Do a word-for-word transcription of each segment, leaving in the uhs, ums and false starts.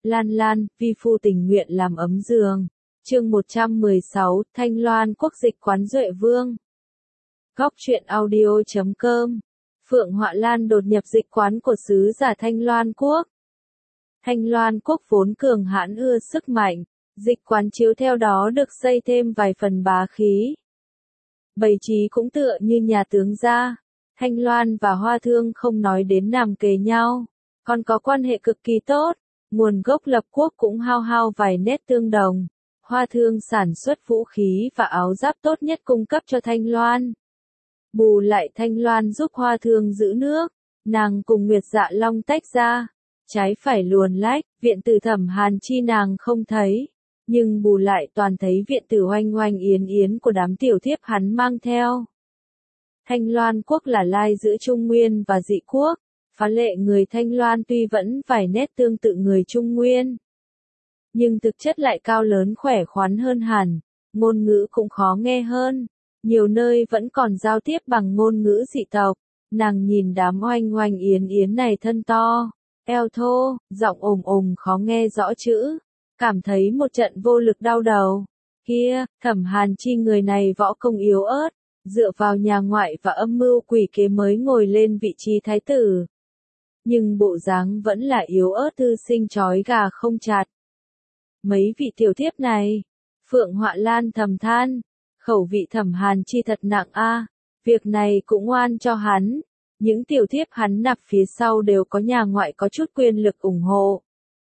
Lan Lan, vi phu tình nguyện làm ấm giường. Chương một trăm mười sáu, Thanh Loan quốc dịch quán Duệ Vương. Góc truyện audio chấm com. Phượng Họa Lan đột nhập dịch quán của sứ giả Thanh Loan quốc. Thanh Loan quốc vốn cường hãn ưa sức mạnh, dịch quán chiếu theo đó được xây thêm vài phần bá khí. Bày trí cũng tựa như nhà tướng gia. Thanh Loan và Hoa Thương không nói đến nằm kề nhau, còn có quan hệ cực kỳ tốt, nguồn gốc lập quốc cũng hao hao vài nét tương đồng. Hoa Thương sản xuất vũ khí và áo giáp tốt nhất cung cấp cho Thanh Loan. Bù lại Thanh Loan giúp Hoa Thương giữ nước, nàng cùng Nguyệt Dạ Long tách ra, trái phải luồn lách, viện tử Thẩm Hàn Chi nàng không thấy, nhưng bù lại toàn thấy viện tử Oanh Oanh Yến Yến của đám tiểu thiếp hắn mang theo. Thanh Loan quốc là lai giữa Trung Nguyên và Dị quốc, phá lệ người Thanh Loan tuy vẫn vài nét tương tự người Trung Nguyên, nhưng thực chất lại cao lớn khỏe khoắn hơn hẳn, ngôn ngữ cũng khó nghe hơn, nhiều nơi vẫn còn giao tiếp bằng ngôn ngữ dị tộc. Nàng nhìn đám Oanh Oanh Yến Yến này thân to, eo thô, giọng ồm ồm khó nghe rõ chữ, cảm thấy một trận vô lực đau đầu. Kia, Thẩm Hàn Chi người này võ công yếu ớt, dựa vào nhà ngoại và âm mưu quỷ kế mới ngồi lên vị trí thái tử. Nhưng bộ dáng vẫn là yếu ớt thư sinh chói gà không chặt. Mấy vị tiểu thiếp này, Phượng Họa Lan thầm than, khẩu vị Thẩm Hàn Chi thật nặng a, việc này cũng oan cho hắn. Những tiểu thiếp hắn nạp phía sau đều có nhà ngoại có chút quyền lực ủng hộ.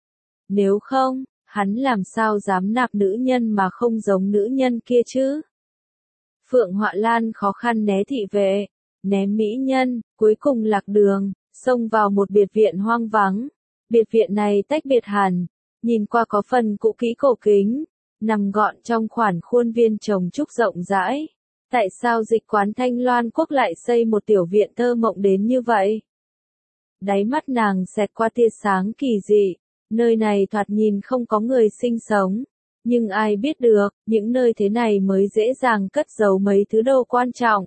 Nếu không, hắn làm sao dám nạp nữ nhân mà không giống nữ nhân kia chứ? Phượng Họa Lan khó khăn né thị vệ, ném mỹ nhân, cuối cùng lạc đường, xông vào một biệt viện hoang vắng. Biệt viện này tách biệt hẳn, nhìn qua có phần cũ kỹ cổ kính, nằm gọn trong khoản khuôn viên trồng trúc rộng rãi. Tại sao dịch quán Thanh Loan quốc lại xây một tiểu viện thơ mộng đến như vậy? Đáy mắt nàng xẹt qua tia sáng kỳ dị, nơi này thoạt nhìn không có người sinh sống. Nhưng ai biết được, những nơi thế này mới dễ dàng cất giấu mấy thứ đồ quan trọng.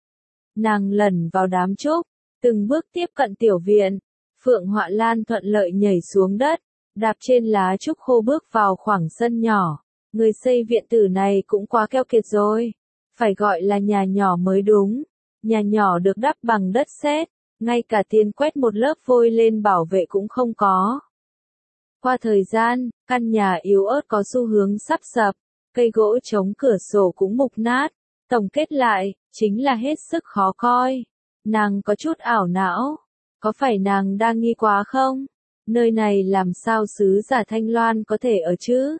Nàng lẩn vào đám trúc, từng bước tiếp cận tiểu viện. Phượng Họa Lan thuận lợi nhảy xuống đất, đạp trên lá trúc khô bước vào khoảng sân nhỏ. Người xây viện tử này cũng quá keo kiệt rồi. Phải gọi là nhà nhỏ mới đúng. Nhà nhỏ được đắp bằng đất sét, ngay cả tiền quét một lớp vôi lên bảo vệ cũng không có. Qua thời gian, căn nhà yếu ớt có xu hướng sắp sập, cây gỗ chống cửa sổ cũng mục nát, tổng kết lại, chính là hết sức khó coi. Nàng có chút ảo não, có phải nàng đang nghi quá không? Nơi này làm sao sứ giả Thanh Loan có thể ở chứ?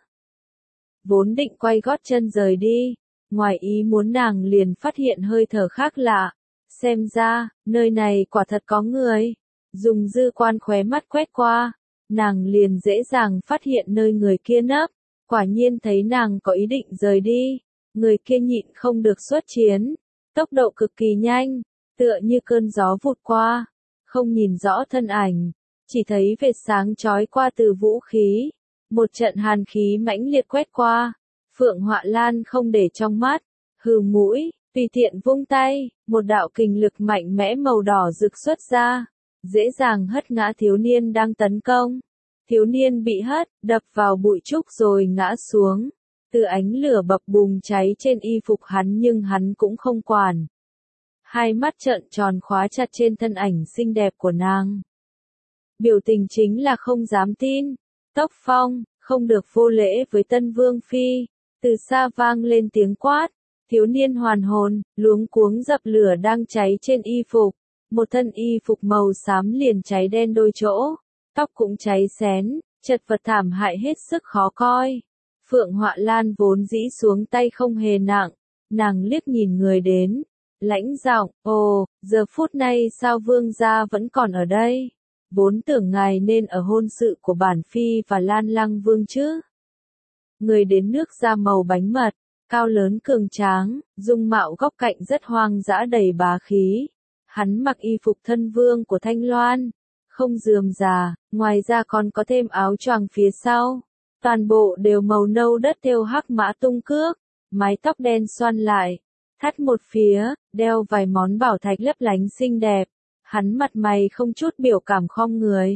Vốn định quay gót chân rời đi, ngoài ý muốn nàng liền phát hiện hơi thở khác lạ, xem ra, nơi này quả thật có người. Dùng dư quan khóe mắt quét qua, nàng liền dễ dàng phát hiện nơi người kia nấp, quả nhiên thấy nàng có ý định rời đi, người kia nhịn không được xuất chiến, tốc độ cực kỳ nhanh, tựa như cơn gió vụt qua, không nhìn rõ thân ảnh, chỉ thấy vệt sáng chói qua từ vũ khí, một trận hàn khí mãnh liệt quét qua, Phượng Họa Lan không để trong mắt, hừ mũi, tùy tiện vung tay, một đạo kình lực mạnh mẽ màu đỏ rực xuất ra. Dễ dàng hất ngã thiếu niên đang tấn công. Thiếu niên bị hất, đập vào bụi trúc rồi ngã xuống. Từ ánh lửa bập bùng cháy trên y phục hắn nhưng hắn cũng không quản. Hai mắt trợn tròn khóa chặt trên thân ảnh xinh đẹp của nàng. Biểu tình chính là không dám tin. Tốc Phong, không được vô lễ với Tân Vương Phi. Từ xa vang lên tiếng quát. Thiếu niên hoàn hồn, luống cuống dập lửa đang cháy trên y phục. Một thân y phục màu xám liền cháy đen đôi chỗ, tóc cũng cháy xén, chật vật thảm hại hết sức khó coi. Phượng Họa Lan vốn dĩ xuống tay không hề nặng, nàng liếc nhìn người đến, lãnh giọng, ồ, giờ phút này sao vương gia vẫn còn ở đây? Vốn tưởng ngài nên ở hôn sự của bản phi và Lan Lăng vương chứ. Người đến nước da màu bánh mật, cao lớn cường tráng, dung mạo góc cạnh rất hoang dã đầy bá khí. Hắn mặc y phục thân vương của Thanh Loan, không rườm rà, ngoài ra còn có thêm áo choàng phía sau. Toàn bộ đều màu nâu đất thêu hắc mã tung cước, mái tóc đen xoăn lại, thắt một phía, đeo vài món bảo thạch lấp lánh xinh đẹp. Hắn mặt mày không chút biểu cảm khom người.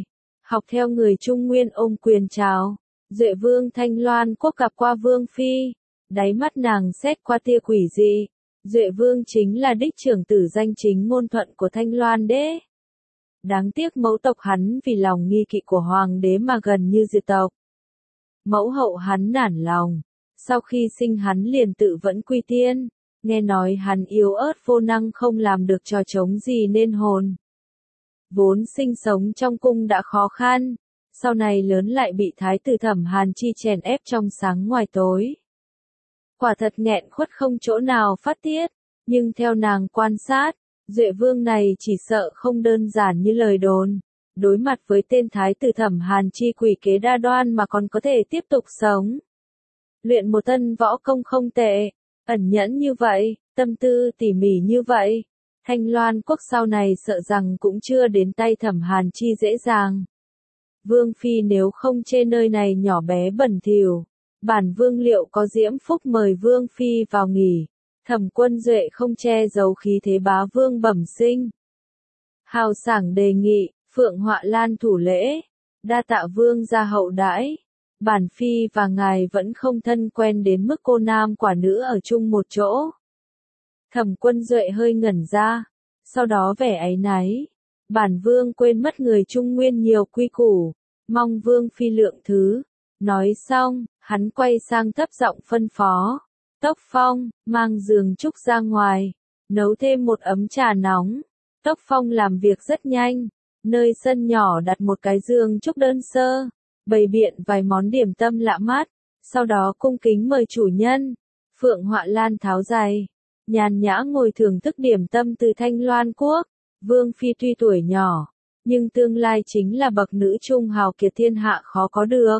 học theo người Trung Nguyên ôm quyền chào. Duệ vương Thanh Loan Quốc gặp qua vương phi, đáy mắt nàng xét qua tia quỷ dị. Duệ vương chính là đích trưởng tử danh chính ngôn thuận của Thanh Loan đế. Đáng tiếc mẫu tộc hắn vì lòng nghi kỵ của hoàng đế mà gần như diệt tộc. Mẫu hậu hắn nản lòng, sau khi sinh hắn liền tự vẫn quy tiên, nghe nói hắn yếu ớt vô năng không làm được trò trống gì nên hồn. Vốn sinh sống trong cung đã khó khăn, sau này lớn lại bị thái tử Thẩm Hàn Chi chèn ép trong sáng ngoài tối. Quả thật nghẹn khuất không chỗ nào phát tiết, nhưng theo nàng quan sát, Duệ vương này chỉ sợ không đơn giản như lời đồn. Đối mặt với tên thái tử Thẩm Hàn Chi quỷ kế đa đoan mà còn có thể tiếp tục sống. Luyện một thân võ công không tệ, ẩn nhẫn như vậy, tâm tư tỉ mỉ như vậy. Thanh Loan Quốc sau này sợ rằng cũng chưa đến tay Thẩm Hàn Chi dễ dàng. Vương phi nếu không chê nơi này nhỏ bé bẩn thỉu, bản vương liệu có diễm phúc mời vương phi vào nghỉ. Thẩm Quân Duệ không che giấu khí thế bá vương bẩm sinh. Hào sảng đề nghị, Phượng Họa Lan thủ lễ, đa tạ vương gia hậu đãi. Bản phi và ngài vẫn không thân quen đến mức cô nam quả nữ ở chung một chỗ. Thẩm Quân Duệ hơi ngẩn ra, sau đó vẻ áy náy. Bản vương quên mất người Trung Nguyên nhiều quy củ, mong vương phi lượng thứ. Nói xong, hắn quay sang thấp giọng phân phó. Tốc Phong, mang giường trúc ra ngoài, nấu thêm một ấm trà nóng. Tốc Phong làm việc rất nhanh, nơi sân nhỏ đặt một cái giường trúc đơn sơ, bày biện vài món điểm tâm lạ mắt, sau đó cung kính mời chủ nhân. Phượng Họa Lan tháo giày, nhàn nhã ngồi thưởng thức điểm tâm từ Thanh Loan Quốc. Vương phi tuy tuổi nhỏ, nhưng tương lai chính là bậc nữ trung hào kiệt thiên hạ khó có được.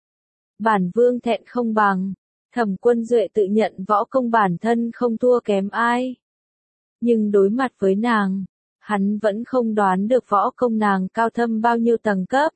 Bản vương thẹn không bằng. Thẩm Quân Duệ tự nhận võ công bản thân không thua kém ai. Nhưng đối mặt với nàng, hắn vẫn không đoán được võ công nàng cao thâm bao nhiêu tầng cấp.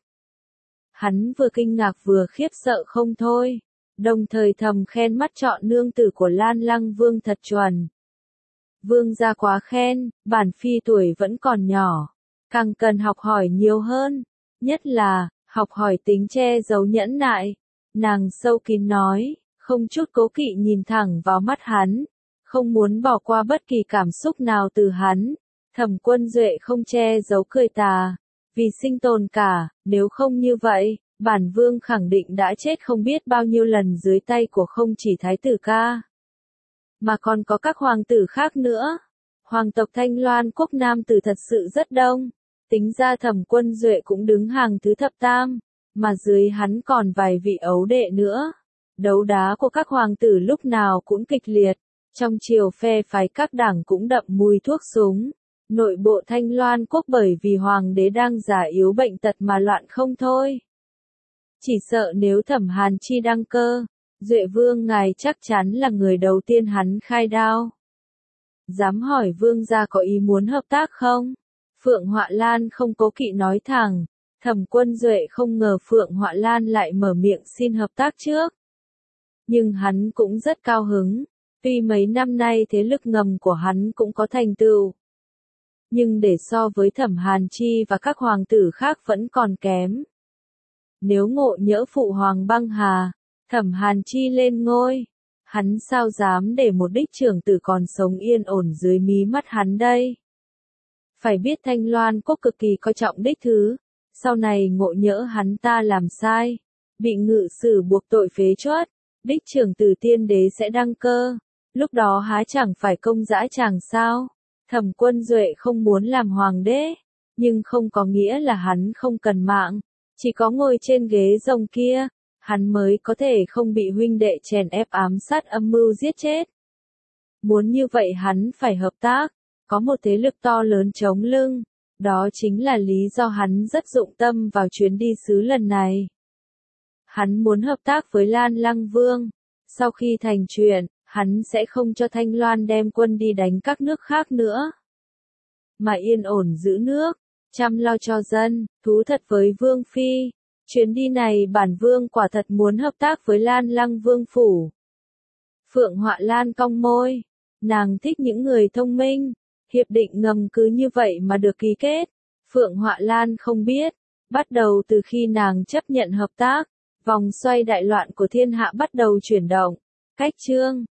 Hắn vừa kinh ngạc vừa khiếp sợ không thôi, đồng thời thầm khen mắt chọn nương tử của Lan Lăng Vương thật chuẩn. Vương gia quá khen, bản phi tuổi vẫn còn nhỏ, càng cần học hỏi nhiều hơn, nhất là, học hỏi tính che giấu nhẫn nại. Nàng sâu kín nói, không chút cố kỵ nhìn thẳng vào mắt hắn, không muốn bỏ qua bất kỳ cảm xúc nào từ hắn. Thẩm Quân Duệ không che giấu cười tà, vì sinh tồn cả, nếu không như vậy, bản vương khẳng định đã chết không biết bao nhiêu lần dưới tay của không chỉ thái tử ca, mà còn có các hoàng tử khác nữa. Hoàng tộc Thanh Loan Quốc nam tử thật sự rất đông, tính ra Thẩm Quân Duệ cũng đứng hàng thứ thập tam, mà dưới hắn còn vài vị ấu đệ nữa. Đấu đá của các hoàng tử lúc nào cũng kịch liệt, trong triều phe phái các đảng cũng đậm mùi thuốc súng. Nội bộ Thanh Loan Quốc bởi vì hoàng đế đang già yếu bệnh tật mà loạn không thôi. Chỉ sợ nếu Thẩm Hàn Chi đăng cơ, Duệ vương ngài chắc chắn là người đầu tiên hắn khai đao. Dám hỏi vương gia có ý muốn hợp tác không? Phượng Họa Lan không cố kỵ nói thẳng. Thẩm Quân Duệ không ngờ Phượng Họa Lan lại mở miệng xin hợp tác trước. Nhưng hắn cũng rất cao hứng, tuy mấy năm nay thế lực ngầm của hắn cũng có thành tựu. Nhưng để so với Thẩm Hàn Chi và các hoàng tử khác vẫn còn kém. Nếu ngộ nhỡ phụ hoàng băng hà, Thẩm Hàn Chi lên ngôi, hắn sao dám để một đích trưởng tử còn sống yên ổn dưới mí mắt hắn đây. Phải biết Thanh Loan Quốc cực kỳ coi trọng đích thứ, sau này ngộ nhỡ hắn ta làm sai, bị ngự sử buộc tội phế truất, đích trưởng tử tiên đế sẽ đăng cơ, lúc đó há chẳng phải công dã tràng sao. Thẩm Quân Duệ không muốn làm hoàng đế, nhưng không có nghĩa là hắn không cần mạng, chỉ có ngồi trên ghế rồng kia, hắn mới có thể không bị huynh đệ chèn ép ám sát âm mưu giết chết. Muốn như vậy hắn phải hợp tác, có một thế lực to lớn chống lưng, đó chính là lý do hắn rất dụng tâm vào chuyến đi xứ lần này. Hắn muốn hợp tác với Lan Lăng Vương, sau khi thành chuyện, hắn sẽ không cho Thanh Loan đem quân đi đánh các nước khác nữa, mà yên ổn giữ nước, chăm lo cho dân, thú thật với Vương Phi. Chuyến đi này bản Vương quả thật muốn hợp tác với Lan Lăng Vương Phủ. Phượng Họa Lan cong môi, nàng thích những người thông minh, hiệp định ngầm cứ như vậy mà được ký kết. Phượng Họa Lan không biết, Bắt đầu từ khi nàng chấp nhận hợp tác, vòng xoay đại loạn của thiên hạ bắt đầu chuyển động. Cách chương